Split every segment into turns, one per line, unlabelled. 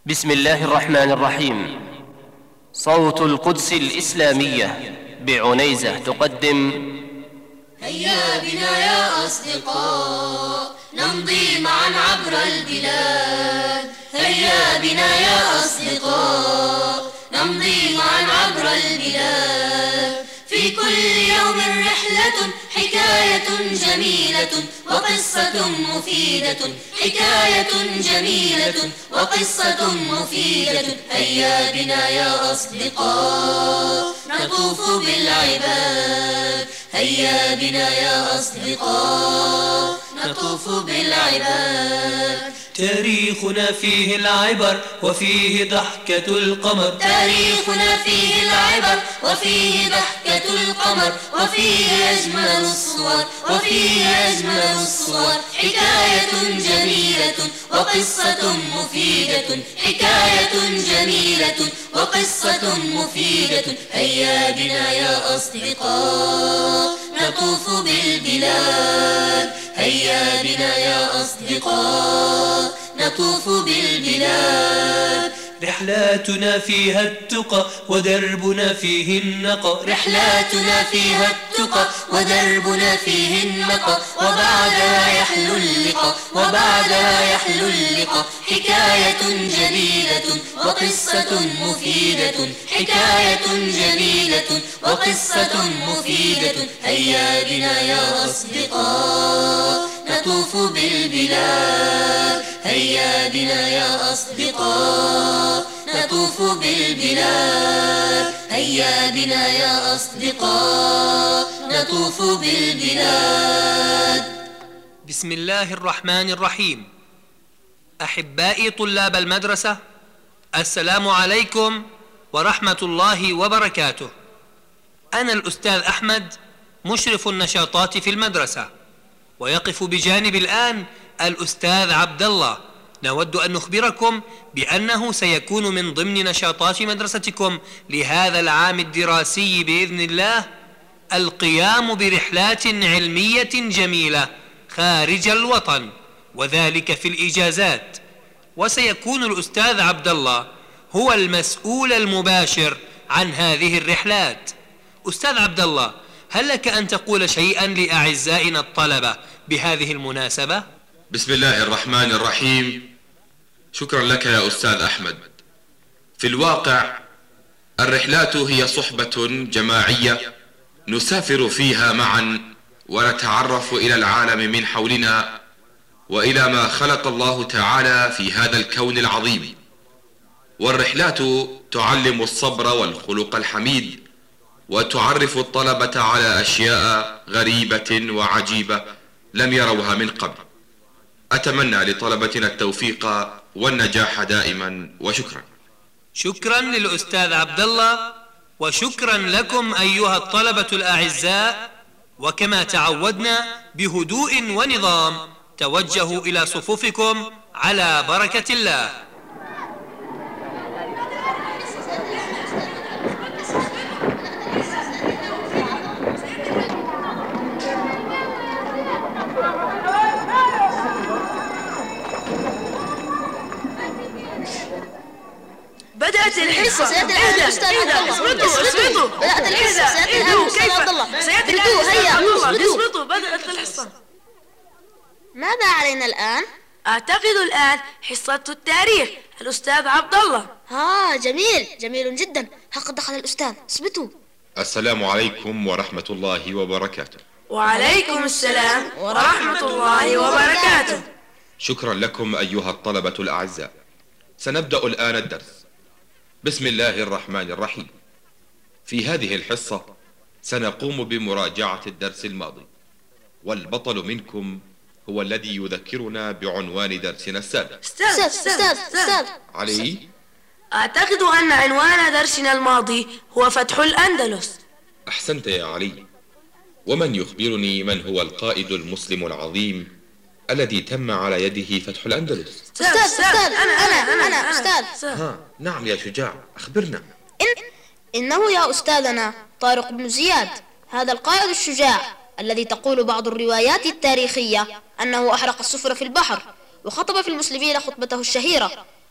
بسم الله الرحمن الرحيم. صوت القدس الإسلامية بعنيزة تقدم:
هيا بنا يا أصدقاء نمضي معا عبر البلاد. هيا بنا يا أصدقاء نمضي معا عبر البلاد. في كل يوم رحلة حكاية جميلة وقصة مفيدة. حكاية جميلة وقصة مفيدة. هيا بنا يا أصدقاء نطوف بالعباد. هيا بنا يا أصدقاء نطوف بالعباد.
تاريخنا فيه العبر وفيه ضحكة القمر.
تاريخنا فيه العبر وفيه ضحكة القمر. وفيه أجمل الصور وفيه أجمل الصور. حكاية جميلة وقصة مفيدة. حكاية جميلة وقصة مفيدة. هيا بنا يا أصدقاء نطوف بالبلاد. هيا بنا يا أصدقاء نطوف بالبلاد.
رحلاتنا فيها التقى ودربنا فيه النقى.
رحلاتنا فيها التقى ودربنا فيه النقى. وبعدها يحلو اللقاء وبعدها يحلو اللقاء. حكاية جميلة وقصة مفيدة. حكاية جميلة وقصة مفيدة. هيا بنا يا أصدقاء نطوف بالبلاد. هيا بنا يا أصدقاء نطوف بالبلاد. هيا بنا يا أصدقاء نطوف بالبلاد.
بسم الله الرحمن الرحيم. أحبائي طلاب المدرسة، السلام عليكم ورحمة الله وبركاته. أنا الأستاذ أحمد مشرف النشاطات في المدرسة، ويقف بجانب الآن الأستاذ عبد الله. نود أن نخبركم بأنه سيكون من ضمن نشاطات مدرستكم لهذا العام الدراسي بإذن الله القيام برحلات علمية جميلة خارج الوطن، وذلك في الإجازات. وسيكون الأستاذ عبد الله هو المسؤول المباشر عن هذه الرحلات. أستاذ عبد الله، هل لك أن تقول شيئا لأعزائنا الطلبة بهذه المناسبة؟
بسم الله الرحمن الرحيم. شكرا لك يا أستاذ أحمد. في الواقع الرحلات هي صحبة جماعية نسافر فيها معا ونتعرف إلى العالم من حولنا وإلى ما خلق الله تعالى في هذا الكون العظيم. والرحلات تعلم الصبر والخلق الحميد، وتعرف الطلبة على أشياء غريبة وعجيبة لم يروها من قبل. أتمنى لطلبتنا التوفيق والنجاح دائما، وشكرا.
شكرا للأستاذ عبد الله، وشكرا لكم أيها الطلبة الأعزاء. وكما تعودنا بهدوء ونظام توجهوا إلى صفوفكم على بركة الله.
بدأت الحصة.
سيادة العالم أستاذ عبد الله، اصمتوا. بدأت الحصة. سيادة العالم أستاذ عبد الله،
اصمتوا. بدأت الحصة.
ماذا علينا الآن؟
أعتقد الآن حصة التاريخ. الأستاذ عبد الله.
جميل، جميل جدا. قد دخل الأستاذ. اثبتوا.
السلام عليكم ورحمة الله وبركاته.
وعليكم السلام ورحمة الله وبركاته.
شكرا لكم أيها الطلبة الأعزاء. سنبدأ الآن الدرس. بسم الله الرحمن الرحيم. في هذه الحصة سنقوم بمراجعة الدرس الماضي، والبطل منكم هو الذي يذكرنا بعنوان درسنا السابق.
أستاذ
علي؟
أعتقد أن عنوان درسنا الماضي هو فتح الأندلس.
أحسنت يا علي. ومن يخبرني من هو القائد المسلم العظيم الذي تم على يده فتح الأندلس؟
أستاذ أنا أستاذ.
نعم يا شجاع، أخبرنا.
إنه يا أستاذنا طارق بن زياد، هذا القائد الشجاع الذي تقول بعض الروايات التاريخية أنه أحرق السفن في البحر وخطب في المسلمين خطبته الشهيرة،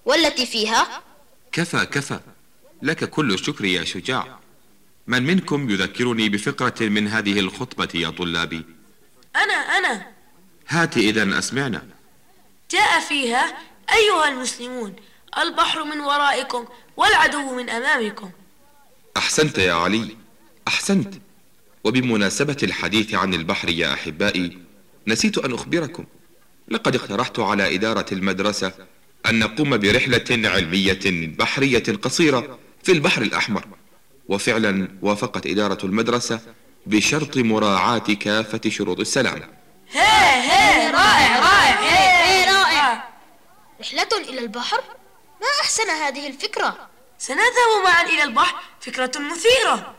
والتي فيها.
كفى كفى، لك كل الشكر يا شجاع. من منكم يذكرني بفقرة من هذه الخطبة يا طلابي؟
أنا.
هات إذن أسمعنا.
جاء فيها: أيها المسلمون، البحر من ورائكم والعدو من أمامكم.
أحسنت يا علي، أحسنت. وبمناسبة الحديث عن البحر يا أحبائي، نسيت أن أخبركم، لقد اقترحت على إدارة المدرسة أن نقوم برحلة علمية بحرية قصيرة في البحر الأحمر، وفعلا وافقت إدارة المدرسة بشرط مراعاة كافة شروط السلامة.
رائع.
رحلة إلى البحر؟ ما أحسن هذه الفكرة.
سنذهب معا إلى البحر، فكرة مثيرة.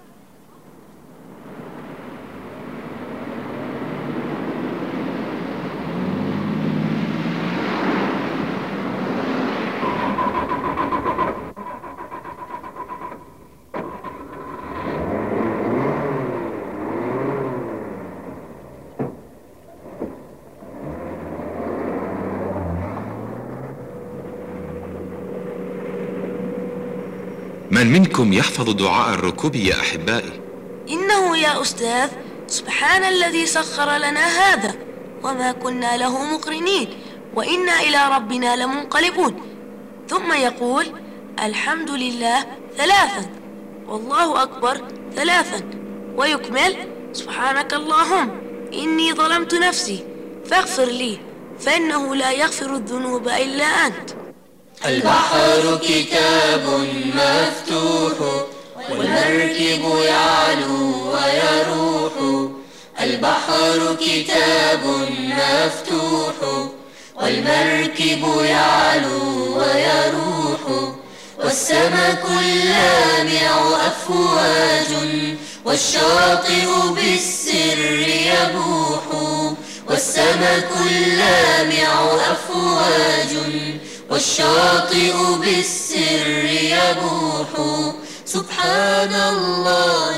من منكم يحفظ دعاء الركوب يا أحبائي؟
إنه يا أستاذ: سبحان الذي سخر لنا هذا وما كنا له مقرنين وإنا إلى ربنا لمنقلبون. ثم يقول: الحمد لله 3، والله أكبر 3، ويكمل: سبحانك اللهم إني ظلمت نفسي فاغفر لي فإنه لا يغفر الذنوب إلا أنت.
البحر كتاب مفتوح والمركب يعلو ويروح. البحر كتاب مفتوح والمركب يعلو ويروح. والسمك اللامع أفواج والشاطئ بالسر يبوح. والسمك اللامع أفواج والشاطئ بالسر يبوح. سبحان الله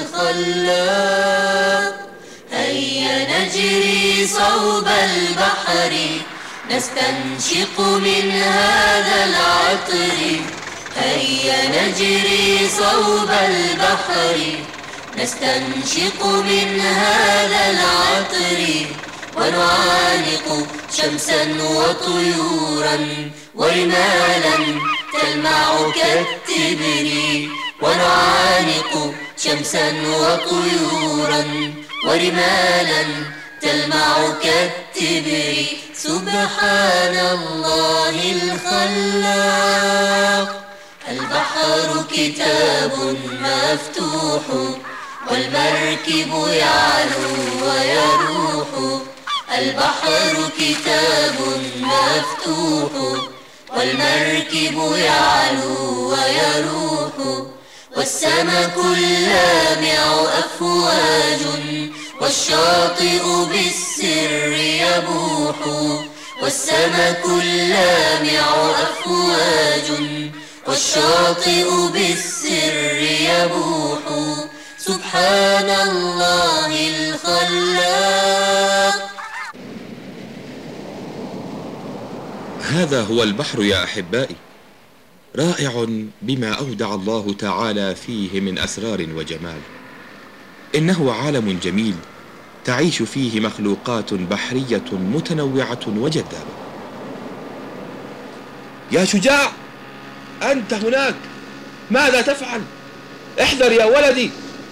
الخلاق. هيا نجري صوب البحر نستنشق من هذا العطر. هيا نجري صوب البحر نستنشق من هذا العطر. ونعانق شمسا وطيورا ورمالا تلمع كالتبر. ونعانق شمسا وطيورا ورمالا تلمع كالتبر. سبحان الله الخلاق. البحر كتاب مفتوح والمركب يعلو ويروح. البحر كتاب مفتوح والمركب يعلو ويروح. والسمك اللامع أفواج والشاطئ بالسر يبوح. والسمك اللامع أفواج والشاطئ بالسر يبوح. سبحان الله الخلاق.
هذا هو البحر يا أحبائي، رائع بما أودع الله تعالى فيه من أسرار وجمال. إنه عالم جميل تعيش فيه مخلوقات بحرية متنوعة وجذابة. يا شجاع، أنت هناك، ماذا تفعل؟ احذر يا ولدي.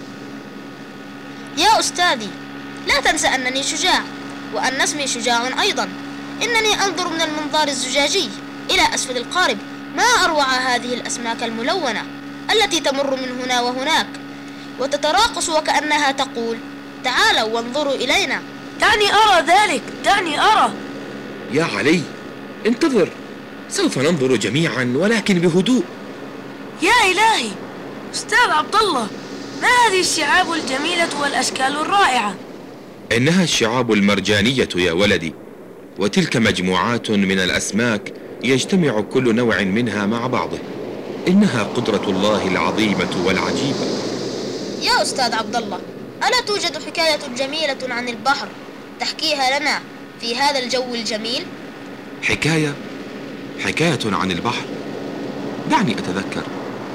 يا أستاذي، لا تنسى أنني شجاع وأن اسمي شجاع أيضا. إنني أنظر من المنظار الزجاجي إلى أسفل القارب ما أروع هذه الأسماك الملونة التي تمر من هنا وهناك وتتراقص وكأنها تقول: تعالوا وانظروا إلينا.
دعني أرى ذلك، دعني أرى.
يا علي، انتظر، سوف ننظر جميعا ولكن بهدوء.
يا إلهي، أستاذ عبد الله، ما هذه الشعاب الجميلة والأشكال الرائعة؟
إنها الشعاب المرجانية يا ولدي، وتلك مجموعات من الأسماك يجتمع كل نوع منها مع بعضه. إنها قدرة الله العظيمة والعجيبة.
يا أستاذ عبد الله، ألا توجد حكاية جميلة عن البحر تحكيها لنا في هذا الجو الجميل؟
حكاية عن البحر. دعني أتذكر.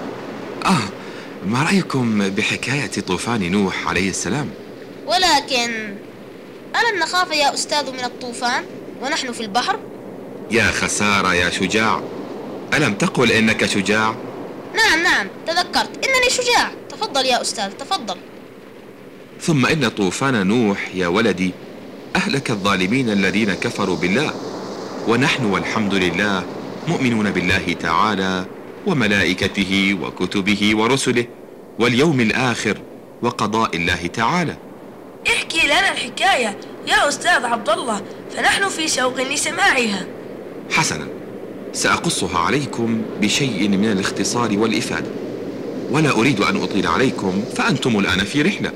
ما رأيكم بحكاية طوفان نوح عليه السلام؟
ولكن ألن نخاف يا أستاذ من الطوفان ونحن في البحر؟
يا خسارة يا شجاع، ألم تقل إنك شجاع؟
نعم تذكرت إنني شجاع. تفضل يا أستاذ تفضل.
ثم إن طوفان نوح يا ولدي أهلك الظالمين الذين كفروا بالله، ونحن والحمد لله مؤمنون بالله تعالى وملائكته وكتبه ورسله واليوم الآخر وقضاء الله تعالى.
احكي لنا الحكاية يا أستاذ عبد الله، فنحن في شوق لسماعها.
حسنا، سأقصها عليكم بشيء من الاختصار والإفادة، ولا أريد أن أطيل عليكم فأنتم الآن في رحلة.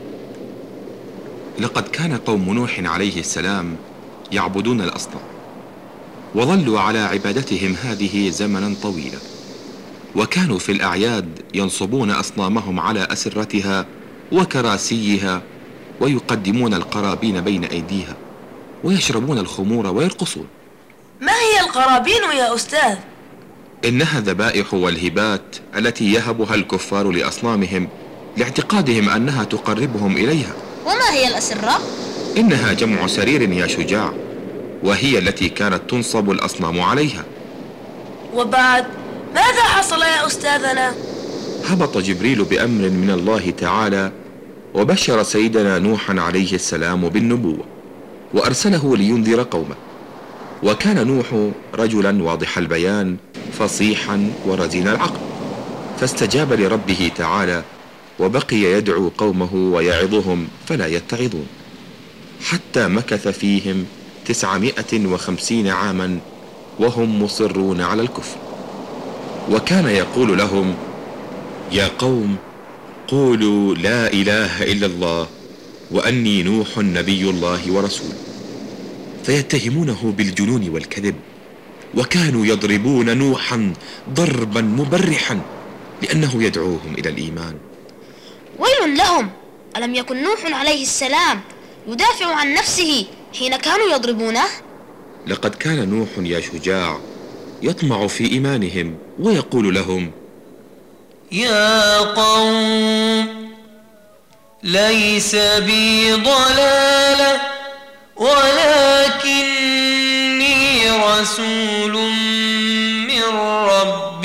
لقد كان قوم نوح عليه السلام يعبدون الأصنام، وظلوا على عبادتهم هذه زمنا طويلا، وكانوا في الأعياد ينصبون أصنامهم على أسرتها وكراسيها، ويقدمون القرابين بين أيديها، ويشربون الخمور ويرقصون.
ما هي القرابين يا أستاذ؟
إنها الذبائح والهبات التي يهبها الكفار لأصنامهم لاعتقادهم أنها تقربهم إليها.
وما هي الأسرة؟
إنها جمع سرير يا شجاع، وهي التي كانت تنصب الأصنام عليها.
وبعد ماذا حصل يا أستاذنا؟
هبط جبريل بأمر من الله تعالى وبشر سيدنا نوحا عليه السلام بالنبوة، وأرسله لينذر قومه. وكان نوح رجلا واضح البيان فصيحا ورزين العقل، فاستجاب لربه تعالى وبقي يدعو قومه ويعظهم فلا يتعظون، حتى مكث فيهم 950 عاما وهم مصرون على الكفر. وكان يقول لهم: يا قوم قولوا لا إله إلا الله وأني نوح نبي الله ورسوله، فيتهمونه بالجنون والكذب، وكانوا يضربون نوحا ضربا مبرحا لأنه يدعوهم إلى الإيمان.
ويل لهم، ألم يكن نوح عليه السلام يدافع عن نفسه حين كانوا يضربونه؟
لقد كان نوح يا شجاع يطمع في إيمانهم ويقول لهم:
يا قوم ليس بي ضلالة ولكني رسول من رب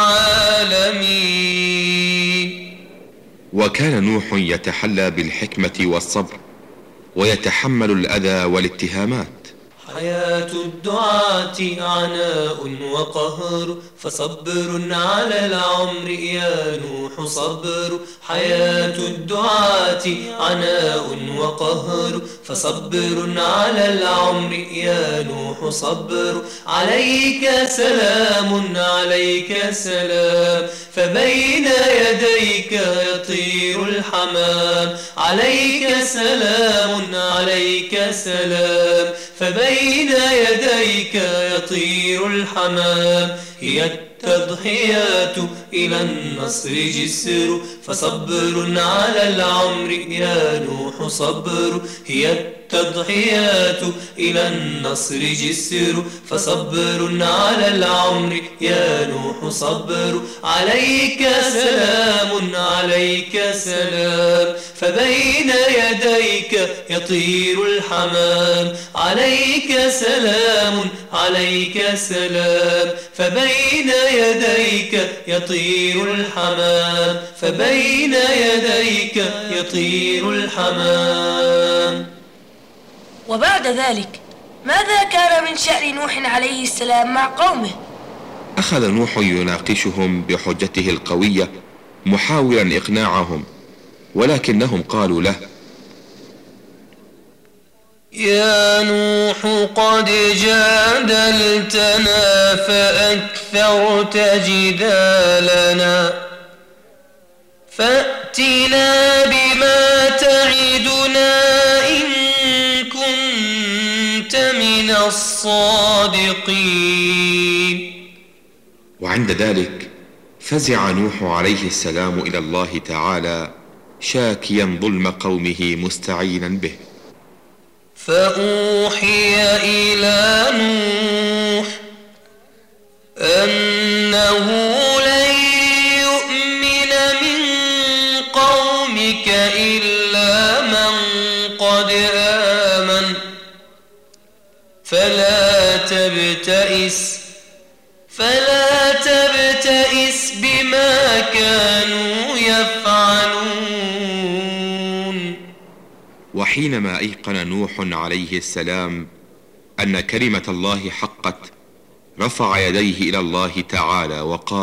العالمين.
وكان نوح يتحلى بالحكمة والصبر ويتحمل الأذى والاتهامات.
حياة الدعاة عناء وقهر، فصبر على العمر يا نوح صبر. حياة الدعاة عناء وقهر، فصبر على العمر يا نوح صبر. عليك سلام عليك سلام، فبين يديك يطير الحمام. عليك سلام عليك سلام، فبين يديك يطير الحمام. هي التضحيات إلى النصر جسر، فصبر على العمر يا نوح صبر. هي التضحيات إلى النصر جسر، فصبر على العمر يا نوح صبر. عليك سلام عليك سلام، فبين يديك يطير الحمام. عليك سلام عليك سلام، فبين يديك يطير الحمام. فبين يديك يطير الحمام.
وبعد ذلك ماذا كان من شأن نوح عليه السلام مع قومه؟
أخذ نوح يناقشهم بحجته القوية محاولا إقناعهم، ولكنهم قالوا له:
يا نوح قد جادلتنا فأكثرت جدالنا، فأتنا بما تعدنا إن كنت من الصادقين.
وعند ذلك فزع نوح عليه السلام إلى الله تعالى شاكيا ظلم قومه مستعينا به.
فأوحي إلى نوح أنه لن يؤمن من قومك إلا من قد آمن فلا تبتئس بما كانوا يفعلون.
وحينما أيقن نوح عليه السلام أن كلمة الله حقت، رفع يديه إلى الله تعالى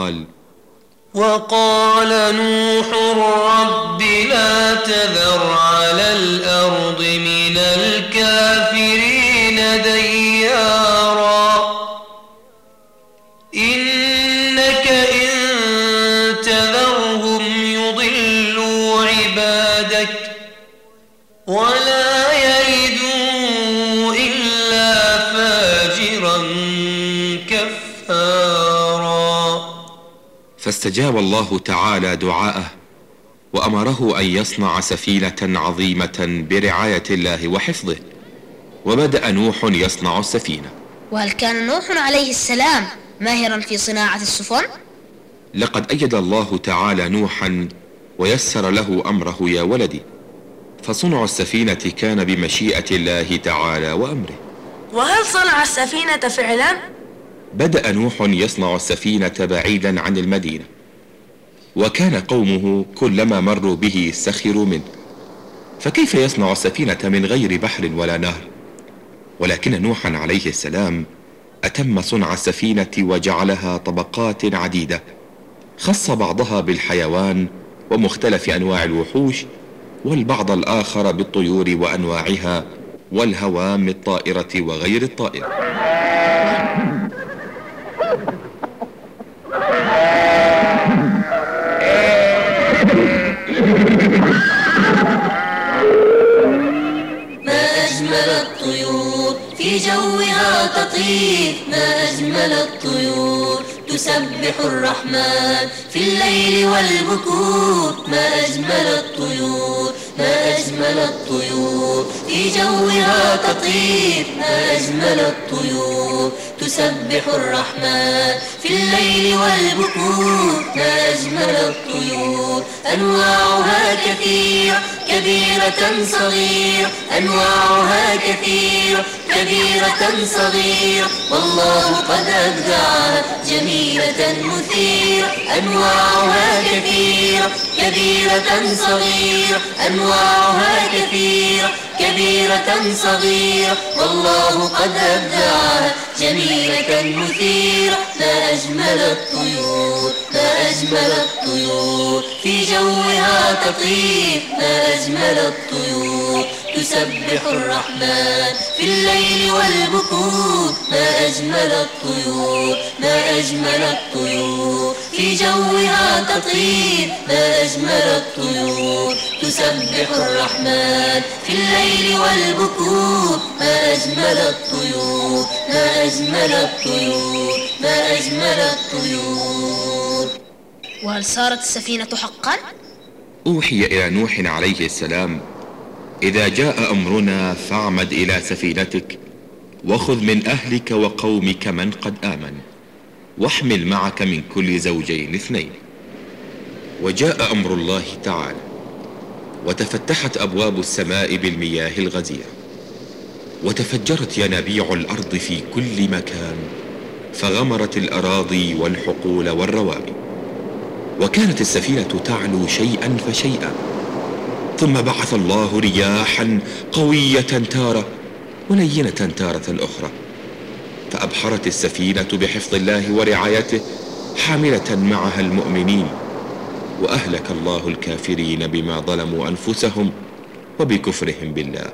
وقال نوح رب لا تذر على الأرض من الكافرين ديارا إنك إن تذرهم يضلوا عبادك ولا يلدوا إلا فاجرا كفارا.
فاستجاب الله تعالى دعاءه وأمره أن يصنع سفينة عظيمة برعاية الله وحفظه، وبدأ نوح يصنع السفينة.
وهل كان نوح عليه السلام ماهرا في صناعة السفن؟
لقد أيد الله تعالى نوحا ويسر له أمره يا ولدي، فصنع السفينة كان بمشيئة الله تعالى وأمره.
وهل صنع السفينة فعلا؟
بدأ نوح يصنع السفينة بعيدا عن المدينة، وكان قومه كلما مروا به سخروا منه، فكيف يصنع السفينة من غير بحر ولا نهر؟ ولكن نوحا عليه السلام أتم صنع السفينة وجعلها طبقات عديدة، خص بعضها بالحيوان ومختلف أنواع الوحوش، والبعض الآخر بالطيور وأنواعها والهوام الطائرة وغير الطائرة.
ما أجمل الطيور في جوها تطير، ما أجمل الطيور تسبح الرحمن في الليل والبكور. ما أجمل الطيور، ما أجمل الطيور في جوها تطير، ما أجمل الطيور تسبح الرحمن في الليل والبكور. ما أجمل الطيور أنواعها كثيرة كبيرة صغيرة، أنواعها كثيرة كبيرة صغيرة، والله قد أبدعها جميلة مثيرة. أنواعها كثيرة كبيرة صغيرة، أنواعها كثيرة كبيرة صغيرة، والله قد أبدعها جميلة مثيرة. ما أجمل الطيور، ما أجمل الطيور في جوها تطير، ما أجمل الطيور تسبح الرحمن في الليل والبكور. ما أجمل الطيور، ما أجمل الطيور في جوها تطير، ما أجمل الطيور تسبح الرحمن في الليل والبكور. ما أجمل الطيور، ما أجمل الطيور، ما أجمل الطيور.
وهل صارت السفينة حقا؟
أوحي إلى نوح عليه السلام: إذا جاء أمرنا فاعمد إلى سفينتك، وخذ من أهلك وقومك من قد آمن، واحمل معك من كل زوجين 2. وجاء أمر الله تعالى، وتفتحت أبواب السماء بالمياه الغزيرة، وتفجرت ينابيع الأرض في كل مكان، فغمرت الأراضي والحقول والروابي، وكانت السفينة تعلو شيئا فشيئا. ثم بعث الله رياحا قوية تارة ولينة تارة أخرى، فأبحرت السفينة بحفظ الله ورعايته حاملة معها المؤمنين، وأهلك الله الكافرين بما ظلموا أنفسهم وبكفرهم بالله.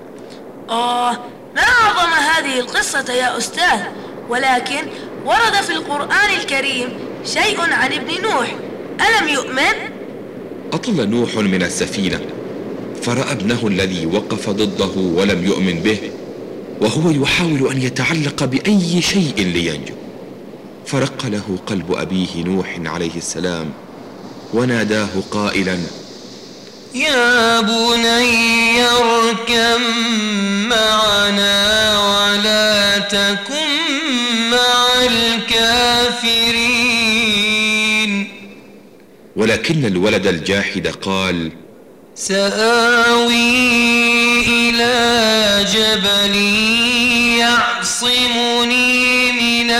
ما أعظم هذه القصة يا أستاذ، ولكن ورد في القرآن الكريم شيء عن ابن نوح، ألم يؤمن؟
أطل نوح من السفينة فرأى ابنه الذي وقف ضده ولم يؤمن به، وهو يحاول أن يتعلق بأي شيء لينجو، فرق له قلب أبيه نوح عليه السلام، وناداه قائلا:
يا بني اركب معنا ولا تكن مع الكافرين.
ولكن الولد الجاحد قال:
سآوي إلى جبل يعصمني من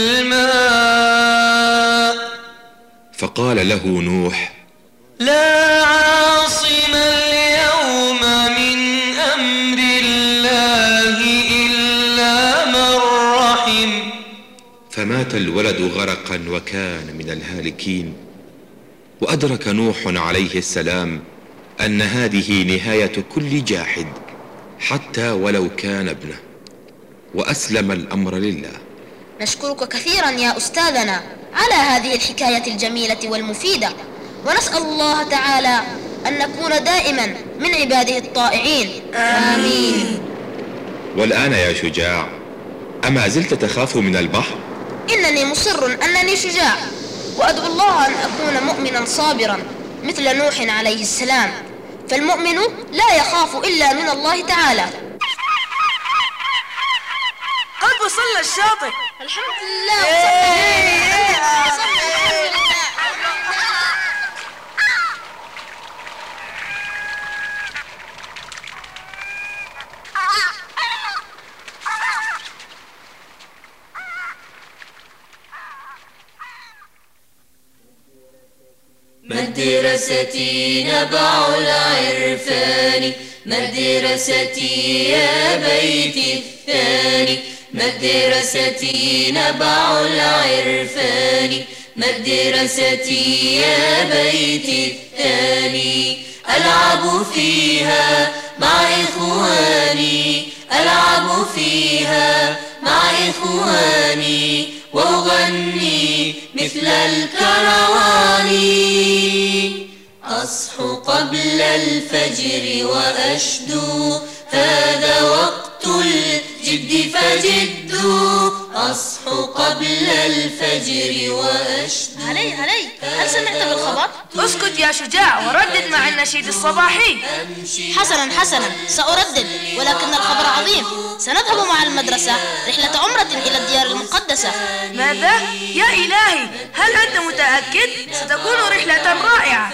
الماء.
فقال له نوح:
لا عاصم اليوم من أمر الله إلا من رحم.
فمات الولد غرقا وكان من الهالكين. وأدرك نوح عليه السلام أن هذه نهاية كل جاحد حتى ولو كان ابنه، وأسلم الأمر لله.
نشكرك كثيرا يا أستاذنا على هذه الحكاية الجميلة والمفيدة، ونسأل الله تعالى أن نكون دائما من عباده الطائعين.
آمين.
والآن يا شجاع، أما زلت تخاف من البحر؟
إنني مصر أنني شجاع، وأدعو الله أن أكون مؤمنا صابرا مثل نوح عليه السلام، فالمؤمن لا يخاف إلا من الله تعالى.
قد وصلنا الشاطئ.
الحمد لله.
مدرستي نبع العرفان، مدرستي يا بيتي الثاني، مدرستي نبع العرفان، مدرستي يا بيتي الثاني. ألعب فيها مع إخواني، ألعب فيها مع إخواني، وأغني مثل الكروان. أصحو قبل الفجر وأشدو، هذا وقت الجد فجدوا. أصحو قبل الفجر وأشدو.
علي هل سمعت بالخبر؟
اسكت يا شجاع وردد مع النشيد الصباحي.
حسنا سأردد، ولكن الخبر عظيم. سنذهب مع المدرسة رحلة عمرة إلى الديار المقدسة.
ماذا؟ يا إلهي، هل أنت متأكد؟ ستكون رحلة رائعة.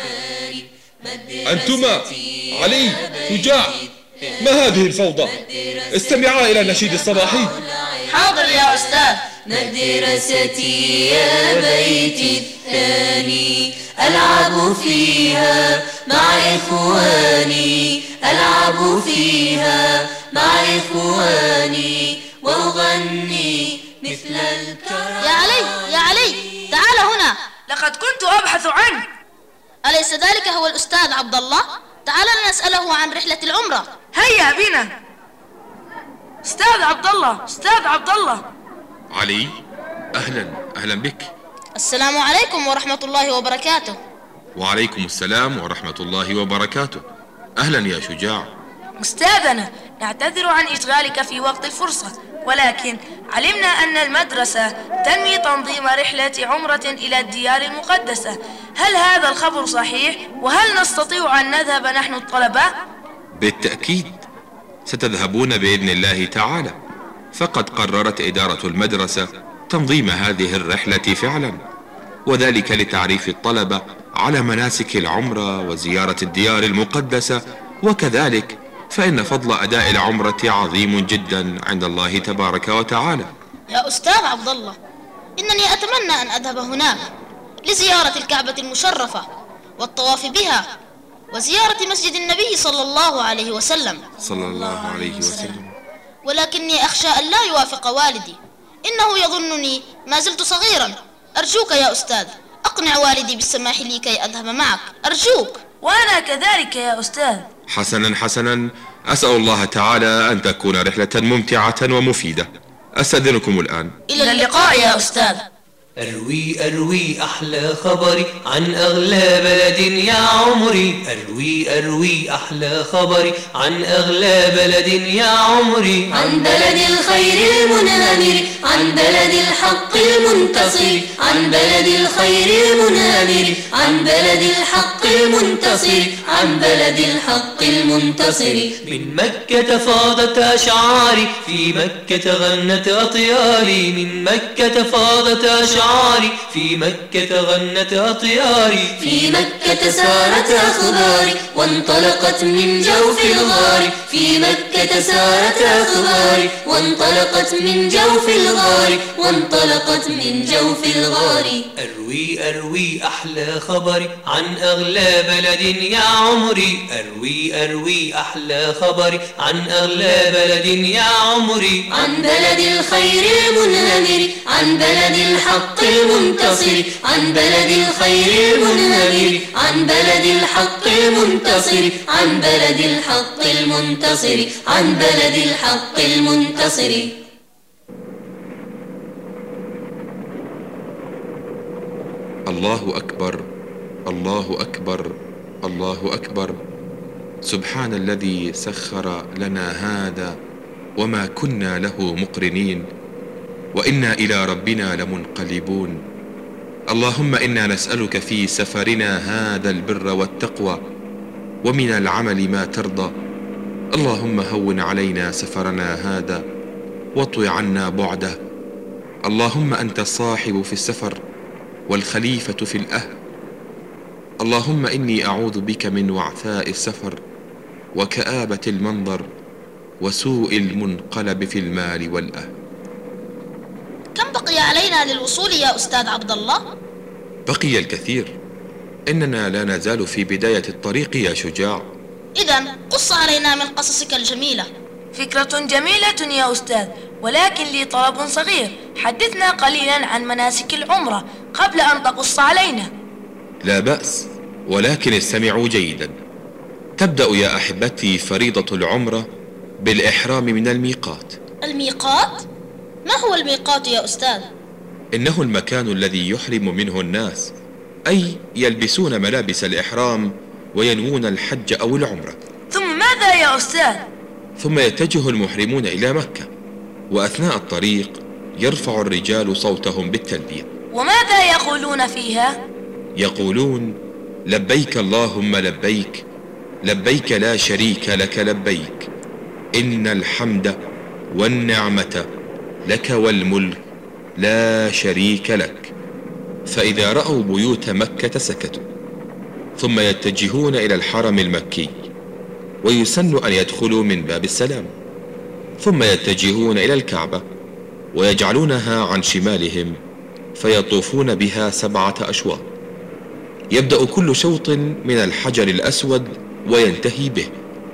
أنتما علي، شجاع، ما هذه الفوضى؟ استمعا إلى النشيد الصباحي.
حاضر يا أستاذ.
مدرستي يا بيتي الثاني، ألعب فيها مع إخواني، ألعب فيها مع إخواني، وأغني مثل الكروان.
يا علي تعال هنا.
لقد كنت أبحث عنك.
أليس ذلك هو الأستاذ عبد الله؟ تعال نسأله عن رحلة العمرة.
هيا بنا. أستاذ عبد الله.
علي، أهلا بك.
السلام عليكم ورحمة الله وبركاته.
وعليكم السلام ورحمة الله وبركاته. أهلا يا شجاع.
أستاذنا، نعتذر عن إشغالك في وقت الفرصة، ولكن علمنا أن المدرسة تنوي تنظيم رحلة عمرة إلى الديار المقدسة. هل هذا الخبر صحيح؟ وهل نستطيع أن نذهب نحن الطلبة؟
بالتأكيد ستذهبون بإذن الله تعالى، فقد قررت إدارة المدرسة تنظيم هذه الرحلة فعلا، وذلك لتعريف الطلبة على مناسك العمرة وزيارة الديار المقدسة. وكذلك فإن فضل أداء العمرة عظيم جدا عند الله تبارك وتعالى.
يا أستاذ عبد الله، إنني أتمنى أن أذهب هناك لزيارة الكعبة المشرفة والطواف بها، وزيارة مسجد النبي صلى الله عليه وسلم. ولكني أخشى أن لا يوافق والدي، إنه يظنني ما زلت صغيرا. أرجوك يا أستاذ، أقنع والدي بالسماح لي كي أذهب معك، أرجوك.
وأنا كذلك يا أستاذ.
حسنا، أسأل الله تعالى أن تكون رحلة ممتعة ومفيدة. أستأذنكم الآن.
إلى اللقاء يا أستاذ.
أروي أحلى خبري عن أغلى بلد يا عمري. أروي أحلى خبري عن أغلى بلد يا عمري.
عن بلد الخير المنامر، عن بلد الحق المنتصر، عن بلد الخير المنامر، عن بلد الحق المنتصر، عن بلد الحق المنتصر.
من مكة فاضت أشعاري، في مكة غنت أطياري، من مكة فاضت أشعاري، أشعاري، في مكة غنت أطياري،
في مكة سارت أخباري وانطلقت من جوف الغار، في مكة سارت أخباري وانطلقت من جوف الغار، وانطلقت من جوف الغار.
أروي أحلى خبري عن أغلى بلد يا عمري، أروي أحلى خبري عن أغلى بلد يا عمري،
عن بلد الخير المنهمر، عن بلد الحق المنتصر، عن بلد الخير المنهمر، عن بلد الحق المنتصر، عن بلد الحق المنتصر، عن بلد الحق المنتصر.
الله أكبر، الله أكبر، الله أكبر. سبحان الذي سخر لنا هذا وما كنا له مقرنين وإنا إلى ربنا لمنقلبون. اللهم إنا نسألك في سفرنا هذا البر والتقوى ومن العمل ما ترضى. اللهم هون علينا سفرنا هذا واطوي عنا بعده. اللهم أنت الصاحب في السفر والخليفة في الأهل. اللهم إني أعوذ بك من وعثاء السفر وكآبة المنظر وسوء المنقلب في المال والأهل.
كم بقي علينا للوصول يا أستاذ عبد الله؟
بقي الكثير، إننا لا نزال في بداية الطريق يا شجاع.
إذن قص علينا من قصصك الجميلة.
فكرة جميلة يا أستاذ، ولكن لي طلب صغير. حدثنا قليلا عن مناسك العمرة قبل أن تقص علينا.
لا بأس، ولكن استمعوا جيدا. تبدأ يا أحبتي فريضة العمرة بالإحرام من الميقات.
الميقات؟ ما هو الميقات يا أستاذ؟
إنه المكان الذي يحرم منه الناس، أي يلبسون ملابس الإحرام وينوون الحج أو العمرة.
ثم ماذا يا أستاذ؟
ثم يتجه المحرمون إلى مكة، وأثناء الطريق يرفع الرجال صوتهم بالتلبية.
وماذا يقولون فيها؟
يقولون: لبيك اللهم لبيك، لبيك لا شريك لك لبيك، إن الحمد والنعمة لك والملك لا شريك لك. فإذا رأوا بيوت مكة سكتوا، ثم يتجهون إلى الحرم المكي، ويسن أن يدخلوا من باب السلام، ثم يتجهون إلى الكعبة ويجعلونها عن شمالهم، فيطوفون بها 7 أشواط. يبدأ كل شوط من الحجر الأسود وينتهي به.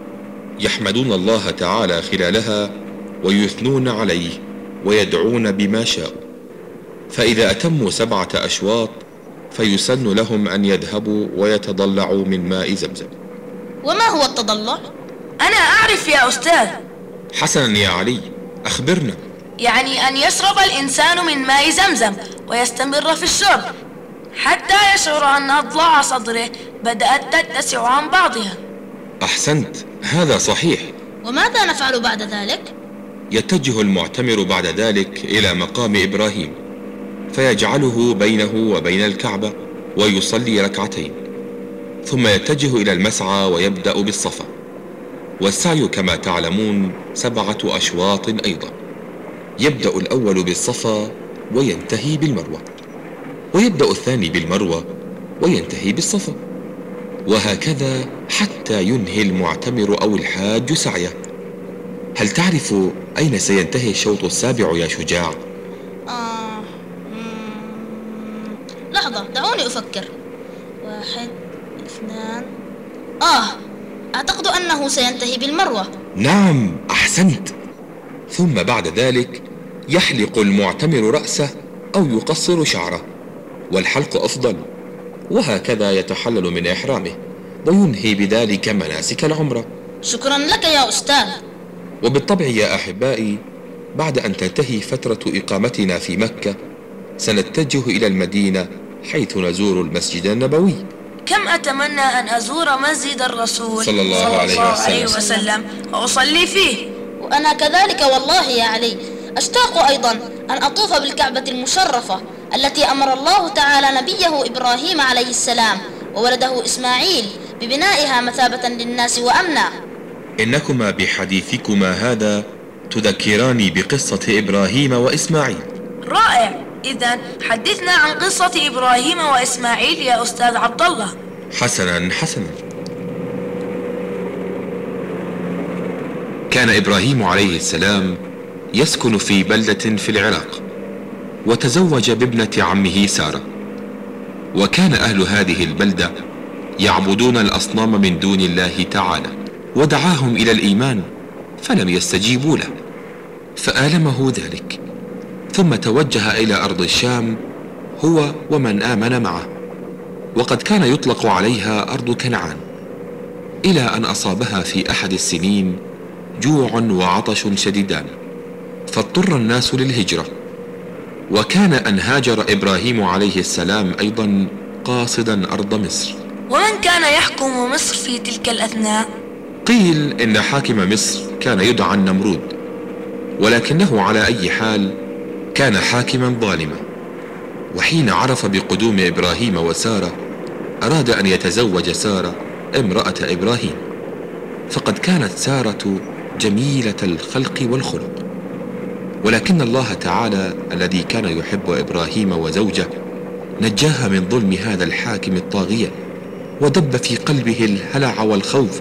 يحمدون الله تعالى خلالها ويثنون عليه ويدعون بما شاءوا. فإذا أتموا 7 أشواط فيسن لهم أن يذهبوا ويتضلعوا من ماء زمزم.
وما هو التضلع؟
أنا أعرف يا أستاذ.
حسنا يا علي، أخبرنا.
يعني أن يشرب الإنسان من ماء زمزم ويستمر في الشرب حتى يشعر أن أضلاع صدره بدأت تتسع عن بعضها.
أحسنت، هذا صحيح.
وماذا نفعل بعد ذلك؟
يتجه المعتمر بعد ذلك إلى مقام إبراهيم، فيجعله بينه وبين الكعبة ويصلي 2 ركعتين، ثم يتجه إلى المسعى ويبدأ بالصفا. والسعي كما تعلمون 7 أشواط أيضا. يبدأ الأول بالصفا وينتهي بالمروة، ويبدأ الثاني بالمروة وينتهي بالصفا، وهكذا حتى ينهي المعتمر أو الحاج سعيه. هل تعرف أين سينتهي الشوط السابع يا شجاع؟
لحظة، دعوني أفكر. 1 2 أعتقد أنه سينتهي بالمروة.
نعم، أحسنت. ثم بعد ذلك يحلق المعتمر رأسه أو يقصر شعره، والحلق أفضل، وهكذا يتحلل من إحرامه وينهي بذلك مناسك العمرة.
شكرا لك يا أستاذ.
وبالطبع يا أحبائي، بعد أن تنتهي فترة إقامتنا في مكة سنتجه إلى المدينة، حيث نزور المسجد النبوي.
كم أتمنى أن أزور مسجد الرسول
صلى الله عليه وسلم
وأصلي فيه.
وأنا كذلك والله يا علي. أشتاق أيضا أن أطوف بالكعبة المشرفة التي أمر الله تعالى نبيه إبراهيم عليه السلام وولده إسماعيل ببنائها مثابة للناس وأمنا.
إنكما بحديثكما هذا تذكراني بقصة إبراهيم وإسماعيل.
رائع، إذن حدثنا عن قصة إبراهيم وإسماعيل يا أستاذ عبد الله.
حسنا. كان إبراهيم عليه السلام يسكن في بلدة في العراق، وتزوج بابنة عمه سارة. وكان أهل هذه البلدة يعبدون الأصنام من دون الله تعالى، ودعاهم إلى الإيمان فلم يستجيبوا له، فآلمه ذلك، ثم توجه إلى أرض الشام هو ومن آمن معه، وقد كان يطلق عليها أرض كنعان، إلى أن أصابها في أحد السنين جوع وعطش شديدان، فاضطر الناس للهجرة. وكان أن هاجر إبراهيم عليه السلام أيضا قاصدا أرض مصر.
ومن كان يحكم مصر في تلك الأثناء؟
قيل إن حاكم مصر كان يدعى النمرود، ولكنه على أي حال كان حاكما ظالما. وحين عرف بقدوم إبراهيم وسارة أراد أن يتزوج سارة امرأة إبراهيم، فقد كانت سارة جميلة الخلق والخلق، ولكن الله تعالى الذي كان يحب إبراهيم وزوجه نجاها من ظلم هذا الحاكم الطاغية، ودب في قلبه الهلع والخوف،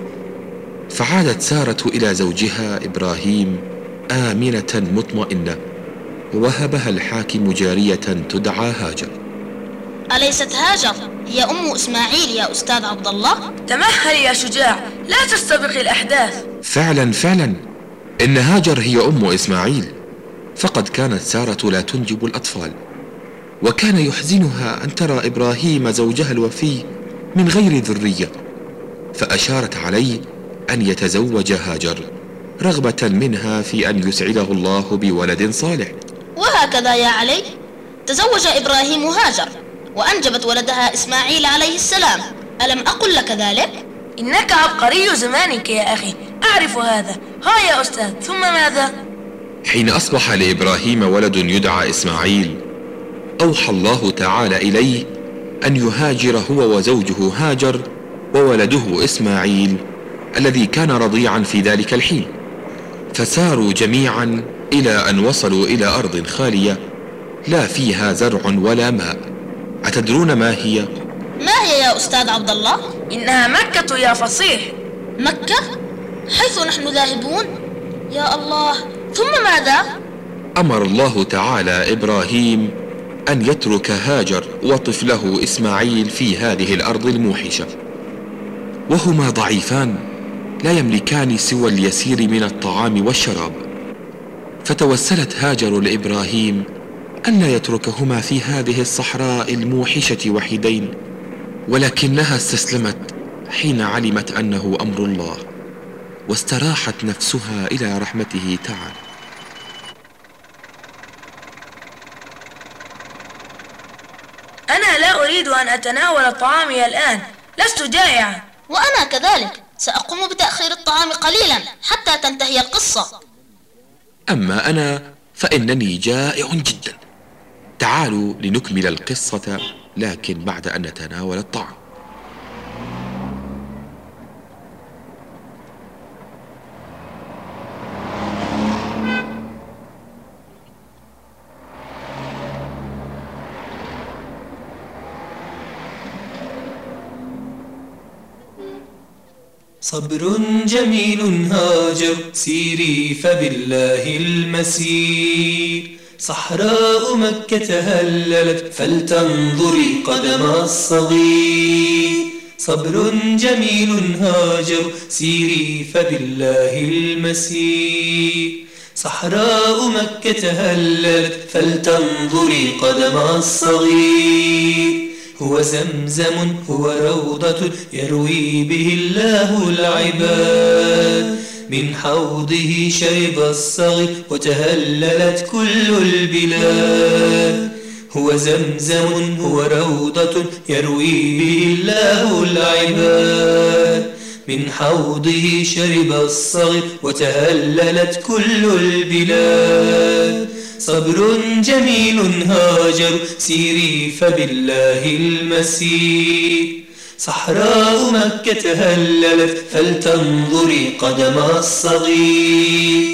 فعادت سارة إلى زوجها إبراهيم آمنة مطمئنة، ووهبها الحاكم جارية تدعى هاجر.
أليست هاجر هي أم إسماعيل يا أستاذ عبد الله؟
تمهل يا شجاع، لا تستبق الأحداث.
فعلا إن هاجر هي أم إسماعيل، فقد كانت سارة لا تنجب الأطفال، وكان يحزنها أن ترى إبراهيم زوجها الوفي من غير ذرية، فأشارت عليه أن يتزوج هاجر رغبة منها في أن يسعده الله بولد صالح.
وهكذا يا علي تزوج إبراهيم هاجر، وأنجبت ولدها إسماعيل عليه السلام. ألم أقل لك ذلك؟
إنك عبقري زمانك يا أخي، أعرف هذا. ها يا أستاذ، ثم ماذا؟
حين أصبح لإبراهيم ولد يدعى إسماعيل، أوحى الله تعالى إليه أن يهاجر هو وزوجه هاجر وولده إسماعيل الذي كان رضيعا في ذلك الحين، فساروا جميعا إلى أن وصلوا إلى أرض خالية لا فيها زرع ولا ماء. أتدرون ما هي؟
ما هي يا أستاذ عبد الله؟
إنها مكة يا فصيح.
مكة؟ حيث نحن ذاهبون؟ يا الله، ثم ماذا؟
أمر الله تعالى إبراهيم أن يترك هاجر وطفله إسماعيل في هذه الأرض الموحشة، وهما ضعيفان لا يملكان سوى اليسير من الطعام والشراب، فتوسلت هاجر لإبراهيم ألا يتركهما في هذه الصحراء الموحشة وحيدين، ولكنها استسلمت حين علمت أنه أمر الله، واستراحت نفسها إلى رحمته تعالى.
أنا لا أريد أن أتناول طعامي الآن، لست جائعا.
وأنا كذلك، سأقوم بتأخير الطعام قليلا حتى تنتهي القصة.
أما أنا فإنني جائع جدا. تعالوا لنكمل القصة، لكن بعد أن نتناول الطعام.
صبر جميل هاجر سيري فبالله المسير، صحراء مكة هللت فلتنظري قدم الصغير. صبر جميل هاجر سيري فبالله المسير، صحراء مكة هللت فلتنظري قدم الصغير. هو زمزم هو روضة يروي به الله العباد، من حوضه شرب الصغير وتهللت كل البلاد. هو زمزم هو روضة يروي به الله العباد، من حوضه شرب الصغير وتهللت كل البلاد. صبر جميل هاجر سيري فبالله المسير، صحراء مكة هللت فلتنظري قدم الصغير.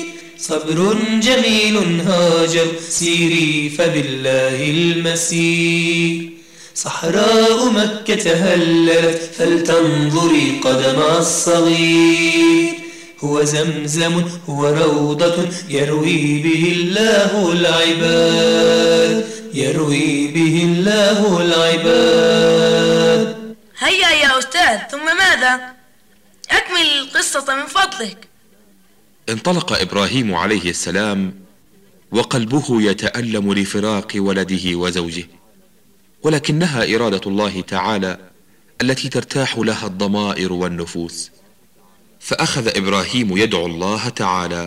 صبر جميل هاجر سيري فبالله المسير. صحراء مكة هللت فلتنظري قدم الصغير. هو زمزم هو روضة يروي به الله العباد، يروي به الله العباد.
هيا يا أستاذ، ثم ماذا؟ أكمل القصة من فضلك.
انطلق إبراهيم عليه السلام وقلبه يتألم لفراق ولده وزوجه، ولكنها إرادة الله تعالى التي ترتاح لها الضمائر والنفوس. فأخذ إبراهيم يدعو الله تعالى: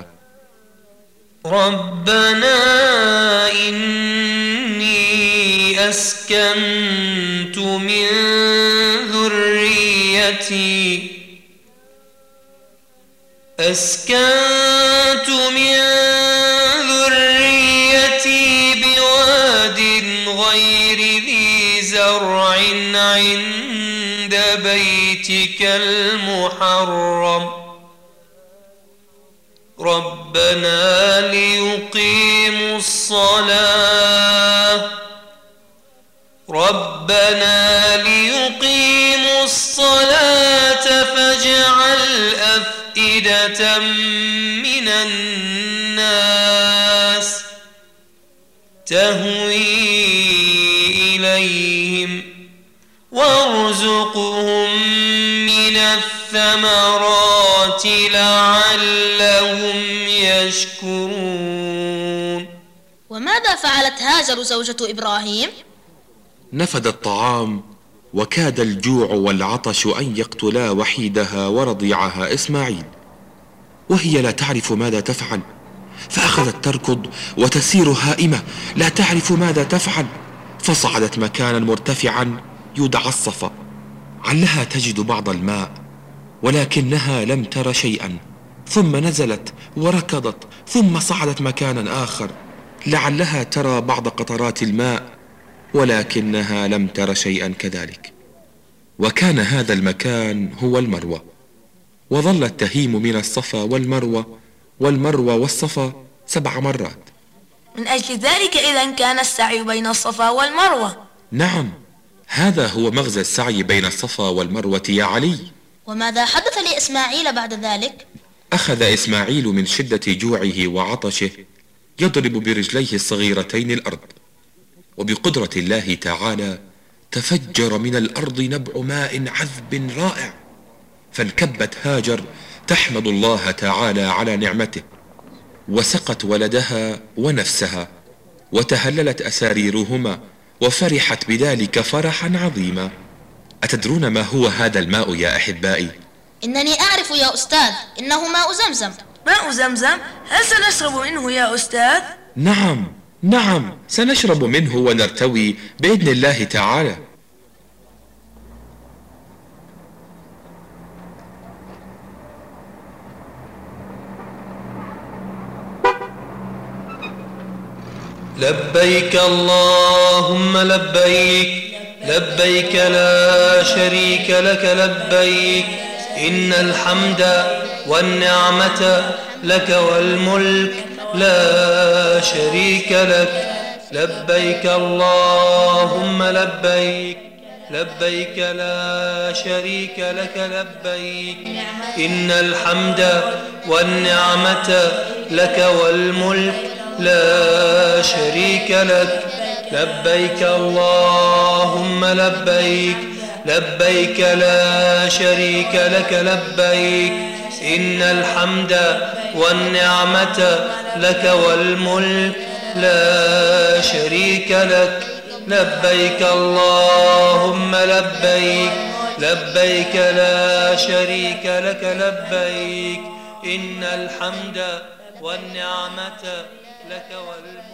ربنا إني أسكنت من ذريتي بواد غير ذي زرع عند بيتك المحرم ربنا ليقيموا الصلاة فاجعل أفئدة من الناس تهوي إليهم وارزقهم من الثمرات لعلهم يشكرون.
وماذا فعلت هاجر زوجة إبراهيم؟
نفد الطعام، وكاد الجوع والعطش أن يقتلا وحيدها ورضيعها إسماعيل، وهي لا تعرف ماذا تفعل، فأخذت تركض وتسير هائمة لا تعرف ماذا تفعل، فصعدت مكانا مرتفعا يدعى الصفا علها تجد بعض الماء، ولكنها لم تر شيئا، ثم نزلت وركضت، ثم صعدت مكانا آخر لعلها ترى بعض قطرات الماء، ولكنها لم تر شيئا كذلك. وكان هذا المكان هو المروة، وظلت تهيم من الصفا والمروة والصفا 7 مرات.
من أجل ذلك إذن كان السعي بين الصفا والمروة.
نعم، هذا هو مغزى السعي بين الصفا والمروة يا علي.
وماذا حدث لإسماعيل بعد ذلك؟
أخذ إسماعيل من شدة جوعه وعطشه يضرب برجليه الصغيرتين الأرض، وبقدرة الله تعالى تفجر من الأرض نبع ماء عذب رائع، فانكبت هاجر تحمد الله تعالى على نعمته، وسقت ولدها ونفسها، وتهللت أساريرهما، وفرحت بذلك فرحا عظيما. أتدرون ما هو هذا الماء يا أحبائي؟
إنني أعرف يا أستاذ، إنه ماء زمزم.
ماء زمزم؟ هل سنشرب منه يا أستاذ؟
نعم، سنشرب منه ونرتوي بإذن الله تعالى.
لبيك اللهم لبيك، لبيك لا شريك لك لبيك، إن الحمد والنعمة لك والملك لا شريك لك. لبيك اللهم لبيك، لبيك لا شريك لك لبيك، إن الحمد والنعمة لك والملك لا شريك لك. لبيك اللهم لبيك، لبيك لا شريك لك لبيك، إن الحمد والنعمة لك والملك لا شريك لك. لبيك اللهم لبيك، لبيك لا شريك لك لبيك، إن الحمد والنعمة لك والملك.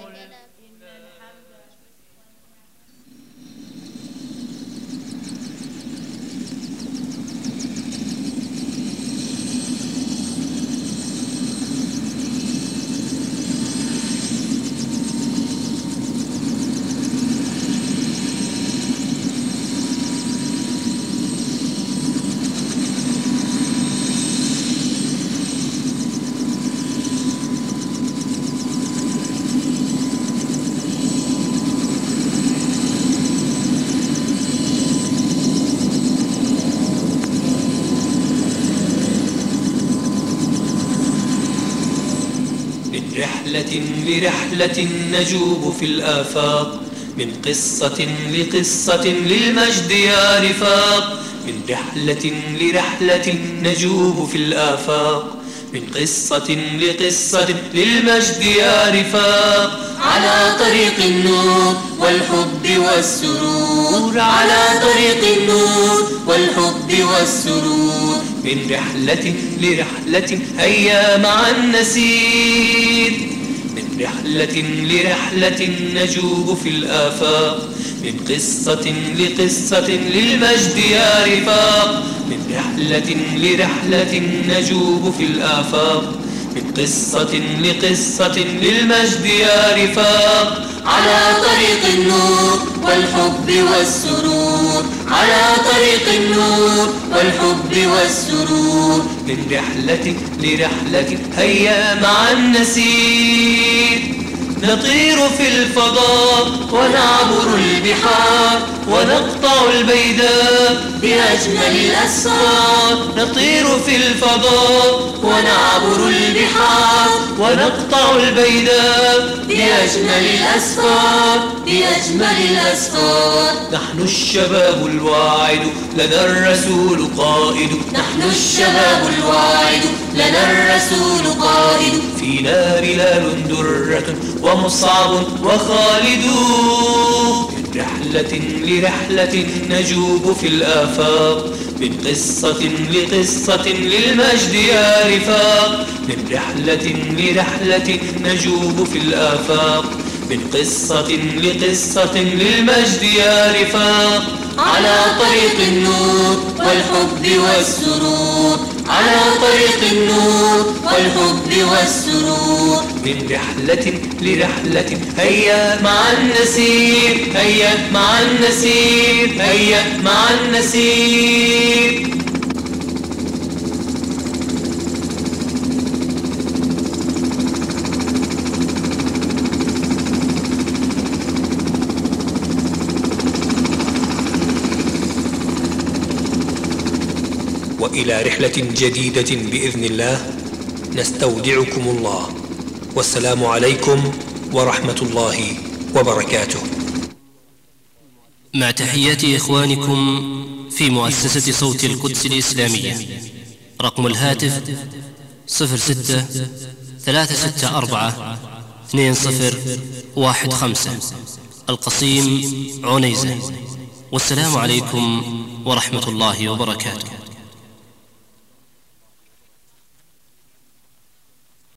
رحلة لرحلة نجوب في الآفاق، من قصة لقصة للمجد يا رفاق، من رحلة لرحلة نجوب في الآفاق، من قصة لقصة للمجد يا رفاق.
على طريق النور والحب والسرور، على طريق النور والحب والسرور،
من رحلة لرحلة هيا معا نسير، من رحلة لرحلة نجوب في الآفاق، من قصة لقصة للمجد يا رفاق، من رحلة لرحلة نجوب في الآفاق، من قصة لقصة للمجد يا رفاق.
على طريق النور والحب والسرور، على طريق النور والحب والسرور،
من رحلة لرحلة هيا معا نسير، نطير في الفضاء ونعبر البحار، ونقطع البيداء
بأجمل الأسفار.
نطير في الفضاء
ونعبر البحار،
ونقطع البيداء
بأجمل الأسفار، بأجمل الأسفار.
نحن الشباب الواعد لنا الرسول قائد،
نحن الشباب الواعد لنا الرسول قائد،
فينا بلال درة ومصعب وخالد، من رحلة لرحلة نجوب في الآفاق، من قصة لقصة للمجد يا رفاق، من رحلة لرحلة نجوب في الآفاق، من قصة لقصة للمجد يا رفاق.
على طريق النور والحب والسرور، على طريق النور والحب والسرور،
من رحلة لرحلة هيا معا نسير، هيا معا نسير، هيا معا نسير. وإلى رحلة جديدة بإذن الله نستودعكم الله، والسلام عليكم ورحمة الله وبركاته.
مع تحيات إخوانكم في مؤسسة صوت القدس الإسلامية. رقم الهاتف 06 364 2015، القصيم عنيزة. والسلام عليكم ورحمة الله وبركاته.